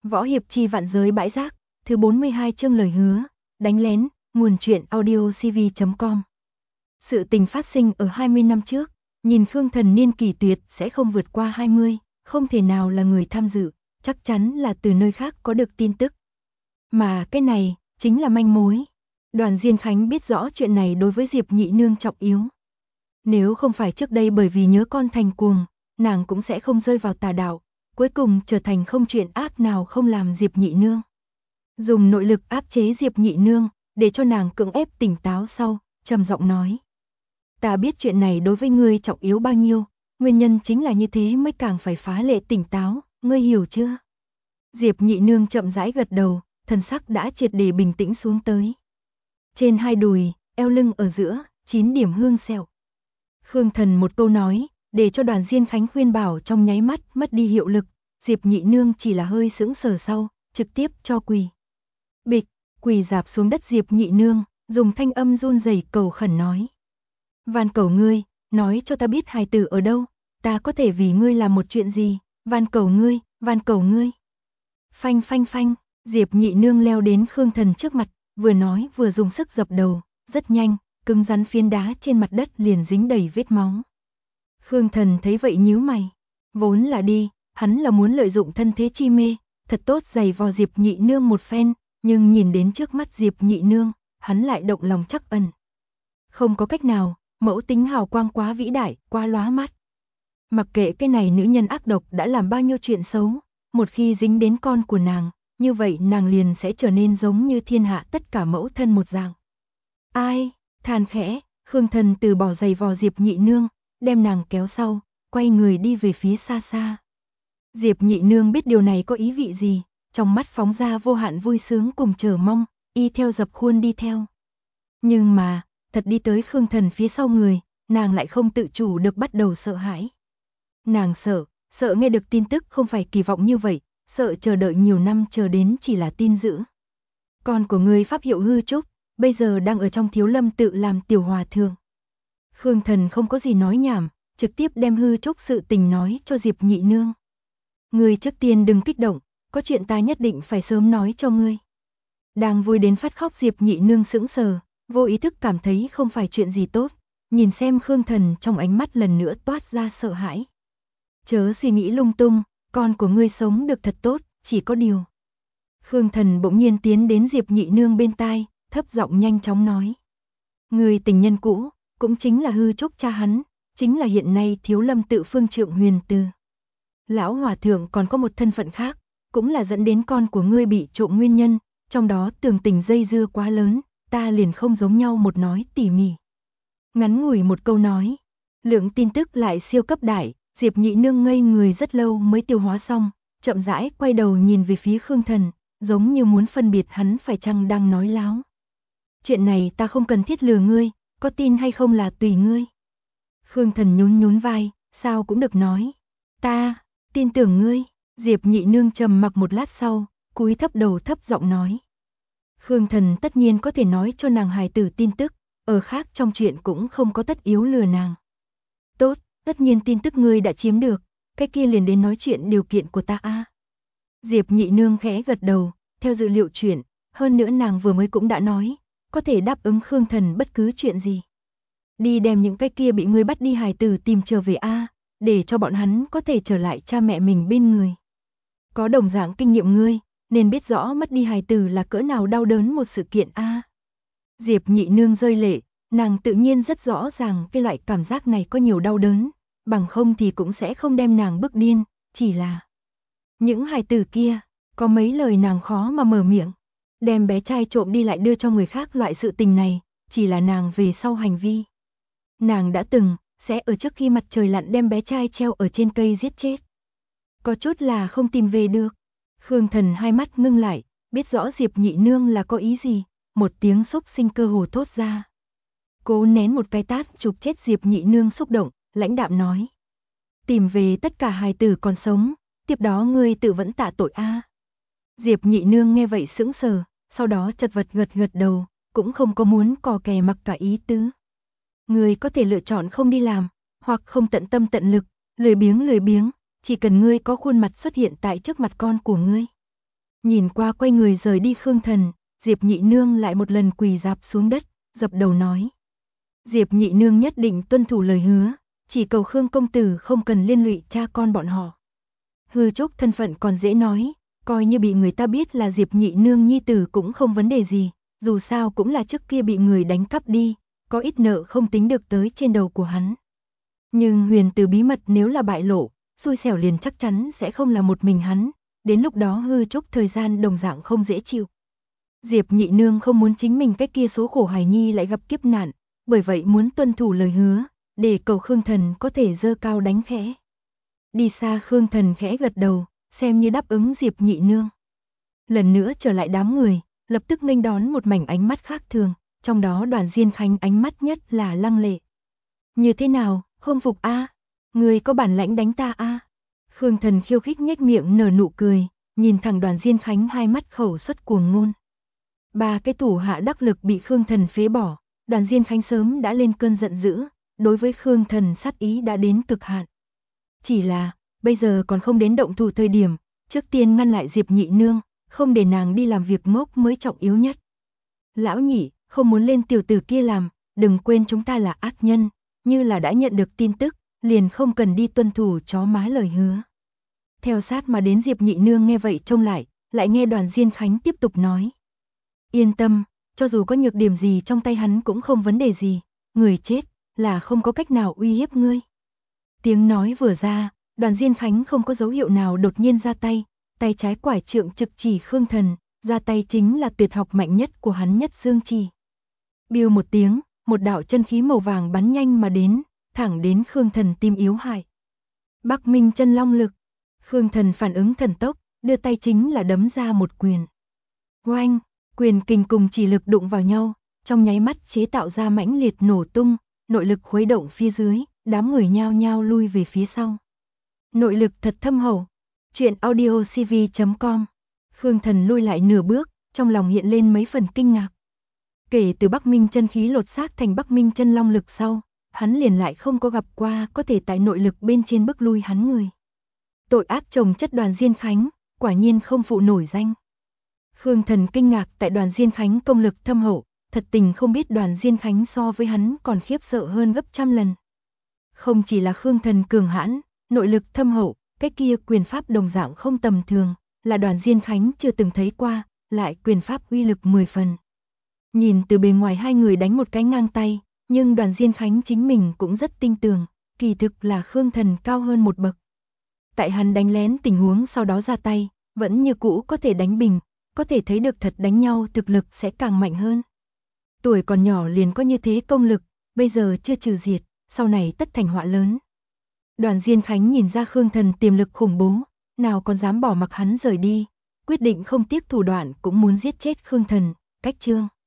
Võ hiệp chi vạn giới bãi rác, thứ 42 chương lời hứa, đánh lén, nguồn truyện audio cv.com. Sự tình phát sinh ở 20 năm trước, nhìn Khương Thần niên kỳ tuyệt sẽ không vượt qua 20, không thể nào là người tham dự, chắc chắn là từ nơi khác có được tin tức. Mà cái này, chính là manh mối. Đoàn Diên Khánh biết rõ chuyện này đối với Diệp Nhị Nương trọng yếu. Nếu không phải trước đây bởi vì nhớ con thành cuồng, nàng cũng sẽ không rơi vào tà đạo, cuối cùng trở thành không chuyện ác nào không làm Diệp Nhị Nương. Dùng nội lực áp chế Diệp Nhị Nương, để cho nàng cưỡng ép tỉnh táo sau, trầm giọng nói. Ta biết chuyện này đối với ngươi trọng yếu bao nhiêu, nguyên nhân chính là như thế mới càng phải phá lệ tỉnh táo, ngươi hiểu chưa? Diệp Nhị Nương chậm rãi gật đầu, thần sắc đã triệt để bình tĩnh xuống tới. Trên hai đùi, eo lưng ở giữa, 9 điểm hương sẹo. Khương Thần một câu nói, để cho Đoàn Diên Khánh khuyên bảo trong nháy mắt mất đi hiệu lực, Diệp Nhị Nương chỉ là hơi sững sờ sau, trực tiếp cho quỳ. Bịch, quỳ rạp xuống đất Diệp Nhị Nương, dùng thanh âm run rẩy cầu khẩn nói. Van cầu ngươi, nói cho ta biết hài tử ở đâu, ta có thể vì ngươi làm một chuyện gì, van cầu ngươi, van cầu ngươi. Phanh phanh phanh, Diệp Nhị Nương leo đến Khương Thần trước mặt, vừa nói vừa dùng sức dập đầu, rất nhanh, cứng rắn phiến đá trên mặt đất liền dính đầy vết máu. Khương Thần thấy vậy nhíu mày, vốn là đi, hắn là muốn lợi dụng thân thế chi mê, thật tốt giày vò Diệp Nhị Nương một phen, nhưng nhìn đến trước mắt Diệp Nhị Nương, hắn lại động lòng trắc ẩn. Không có cách nào, mẫu tính hào quang quá vĩ đại, quá lóa mắt. Mặc kệ cái này nữ nhân ác độc đã làm bao nhiêu chuyện xấu, một khi dính đến con của nàng, như vậy nàng liền sẽ trở nên giống như thiên hạ tất cả mẫu thân một dạng. Ai, than khẽ, Khương Thần từ bỏ giày vò Diệp Nhị Nương, đem nàng kéo sau, quay người đi về phía xa xa. Diệp Nhị Nương biết điều này có ý vị gì, trong mắt phóng ra vô hạn vui sướng cùng chờ mong, y theo dập khuôn đi theo. Nhưng mà, thật đi tới Khương Thần phía sau người, nàng lại không tự chủ được bắt đầu sợ hãi. Nàng sợ nghe được tin tức không phải kỳ vọng như vậy, sợ chờ đợi nhiều năm chờ đến chỉ là tin dữ. Con của ngươi pháp hiệu hư trúc, bây giờ đang ở trong Thiếu Lâm tự làm tiểu hòa thượng. Khương Thần không có gì nói nhảm, trực tiếp đem hư trúc sự tình nói cho Diệp Nhị Nương. Ngươi trước tiên đừng kích động, có chuyện ta nhất định phải sớm nói cho ngươi. Đang vui đến phát khóc Diệp Nhị Nương sững sờ, vô ý thức cảm thấy không phải chuyện gì tốt, nhìn xem Khương Thần trong ánh mắt lần nữa toát ra sợ hãi. Chớ suy nghĩ lung tung, con của ngươi sống được thật tốt, chỉ có điều. Khương Thần bỗng nhiên tiến đến Diệp Nhị Nương bên tai, thấp giọng nhanh chóng nói. Người tình nhân cũ, cũng chính là hư trúc cha hắn, chính là hiện nay Thiếu Lâm tự phương trượng Huyền Từ. Lão hòa thượng còn có một thân phận khác, cũng là dẫn đến con của ngươi bị trộm nguyên nhân, trong đó tường tình dây dưa quá lớn, ta liền không giống nhau một nói tỉ mỉ. Ngắn ngủi một câu nói, lượng tin tức lại siêu cấp đại, Diệp Nhị Nương ngây người rất lâu mới tiêu hóa xong, chậm rãi quay đầu nhìn về phía Khương Thần, giống như muốn phân biệt hắn phải chăng đang nói láo. Chuyện này ta không cần thiết lừa ngươi, có tin hay không là tùy ngươi. Khương Thần nhún nhún vai, sao cũng được nói. Ta, tin tưởng ngươi. Diệp Nhị Nương trầm mặc một lát sau, cúi thấp đầu thấp giọng nói. Khương Thần tất nhiên có thể nói cho nàng hài tử tin tức, ở khác trong chuyện cũng không có tất yếu lừa nàng. Tốt, tất nhiên tin tức ngươi đã chiếm được, cái kia liền đến nói chuyện điều kiện của ta a. Diệp Nhị Nương khẽ gật đầu, theo dự liệu chuyện, hơn nữa nàng vừa mới cũng đã nói, có thể đáp ứng Khương Thần bất cứ chuyện gì. Đi đem những cái kia bị ngươi bắt đi hài tử tìm trở về a, để cho bọn hắn có thể trở lại cha mẹ mình bên người. Có đồng dạng kinh nghiệm ngươi, nên biết rõ mất đi hài tử là cỡ nào đau đớn một sự kiện a. Diệp Nhị Nương rơi lệ, nàng tự nhiên rất rõ ràng cái loại cảm giác này có nhiều đau đớn, bằng không thì cũng sẽ không đem nàng bức điên, chỉ là những hài tử kia, có mấy lời nàng khó mà mở miệng, đem bé trai trộm đi lại đưa cho người khác loại sự tình này, chỉ là nàng về sau hành vi. Nàng đã từng, sẽ ở trước khi mặt trời lặn đem bé trai treo ở trên cây giết chết. Có chút là không tìm về được. Khương Thần hai mắt ngưng lại, biết rõ Diệp Nhị Nương là có ý gì, một tiếng xúc sinh cơ hồ thốt ra. Cố nén một cái tát chụp chết Diệp Nhị Nương xúc động, lãnh đạm nói. Tìm về tất cả hài tử còn sống, tiếp đó ngươi tự vẫn tạ tội a. Diệp Nhị Nương nghe vậy sững sờ, sau đó chật vật gật gật đầu, cũng không có muốn cò kè mặc cả ý tứ. Ngươi có thể lựa chọn không đi làm, hoặc không tận tâm tận lực, lười biếng, chỉ cần ngươi có khuôn mặt xuất hiện tại trước mặt con của ngươi. Nhìn qua quay người rời đi Khương Thần, Diệp Nhị Nương lại một lần quỳ rạp xuống đất, dập đầu nói. Diệp Nhị Nương nhất định tuân thủ lời hứa, chỉ cầu Khương công tử không cần liên lụy cha con bọn họ. Hư Trúc thân phận còn dễ nói, coi như bị người ta biết là Diệp Nhị Nương nhi tử cũng không vấn đề gì, dù sao cũng là trước kia bị người đánh cắp đi, có ít nợ không tính được tới trên đầu của hắn. Nhưng huyền từ bí mật nếu là bại lộ, xui xẻo liền chắc chắn sẽ không là một mình hắn, đến lúc đó Hư Trúc thời gian đồng dạng không dễ chịu. Diệp Nhị Nương không muốn chính mình cái kia số khổ hài nhi lại gặp kiếp nạn, bởi vậy muốn tuân thủ lời hứa, để cầu Khương Thần có thể giơ cao đánh khẽ. Đi xa Khương Thần khẽ gật đầu, xem như đáp ứng Diệp Nhị Nương. Lần nữa trở lại đám người, lập tức nghênh đón một mảnh ánh mắt khác thường, trong đó Đoàn Diên Khánh ánh mắt nhất là lăng lệ. Như thế nào, không phục a? Người có bản lãnh đánh ta a? Khương Thần khiêu khích nhếch miệng nở nụ cười, nhìn thẳng Đoàn Diên Khánh hai mắt khẩu xuất cuồng ngôn. Ba cái thủ hạ đắc lực bị Khương Thần phế bỏ, Đoàn Diên Khánh sớm đã lên cơn giận dữ, đối với Khương Thần sát ý đã đến cực hạn. Chỉ là, bây giờ còn không đến động thủ thời điểm, trước tiên ngăn lại Diệp Nhị Nương, không để nàng đi làm việc ngốc mới trọng yếu nhất. Lão Nhị, không muốn lên tiểu tử kia làm, đừng quên chúng ta là ác nhân, như là đã nhận được tin tức, liền không cần đi tuân thủ chó má lời hứa. Theo sát mà đến Diệp Nhị Nương nghe vậy trông lại nghe Đoàn Diên Khánh tiếp tục nói. Yên tâm, cho dù có nhược điểm gì trong tay hắn cũng không vấn đề gì, người chết là không có cách nào uy hiếp ngươi. Tiếng nói vừa ra, Đoàn Diên Khánh không có dấu hiệu nào đột nhiên ra tay, tay trái quải trượng trực chỉ Khương Thần, ra tay chính là tuyệt học mạnh nhất của hắn Nhất Dương Chỉ. Biêu một tiếng, một đạo chân khí màu vàng bắn nhanh mà đến, thẳng đến Khương Thần tim yếu hại. Bắc Minh Chân Long Lực. Khương Thần phản ứng thần tốc, đưa tay chính là đấm ra một quyền. Oanh, quyền kình cùng chỉ lực đụng vào nhau, trong nháy mắt chế tạo ra mãnh liệt nổ tung, nội lực khuấy động phía dưới, đám người nhao nhao lui về phía sau. Nội lực thật thâm hậu. Truyện audiocv.com. Khương Thần lui lại nửa bước, trong lòng hiện lên mấy phần kinh ngạc. Kể từ Bắc Minh chân khí lột xác thành Bắc Minh chân long lực sau, hắn liền lại không có gặp qua có thể tại nội lực bên trên bức lui hắn người. Tội ác chồng chất Đoàn Diên Khánh, quả nhiên không phụ nổi danh. Khương Thần kinh ngạc tại Đoàn Diên Khánh công lực thâm hậu, thật tình không biết Đoàn Diên Khánh so với hắn còn khiếp sợ hơn gấp trăm lần. Không chỉ là Khương Thần cường hãn, nội lực thâm hậu, cái kia quyền pháp đồng dạng không tầm thường, là Đoàn Diên Khánh chưa từng thấy qua, lại quyền pháp uy lực 10 phần. Nhìn từ bề ngoài hai người đánh một cái ngang tay, nhưng Đoàn Diên Khánh chính mình cũng rất tinh tường, kỳ thực là Khương Thần cao hơn một bậc. Tại hắn đánh lén tình huống sau đó ra tay, vẫn như cũ có thể đánh bình, có thể thấy được thật đánh nhau thực lực sẽ càng mạnh hơn. Tuổi còn nhỏ liền có như thế công lực, bây giờ chưa trừ diệt, sau này tất thành họa lớn. Đoàn Diên Khánh nhìn ra Khương Thần tiềm lực khủng bố, nào còn dám bỏ mặc hắn rời đi, quyết định không tiếc thủ đoạn cũng muốn giết chết Khương Thần, cách chương.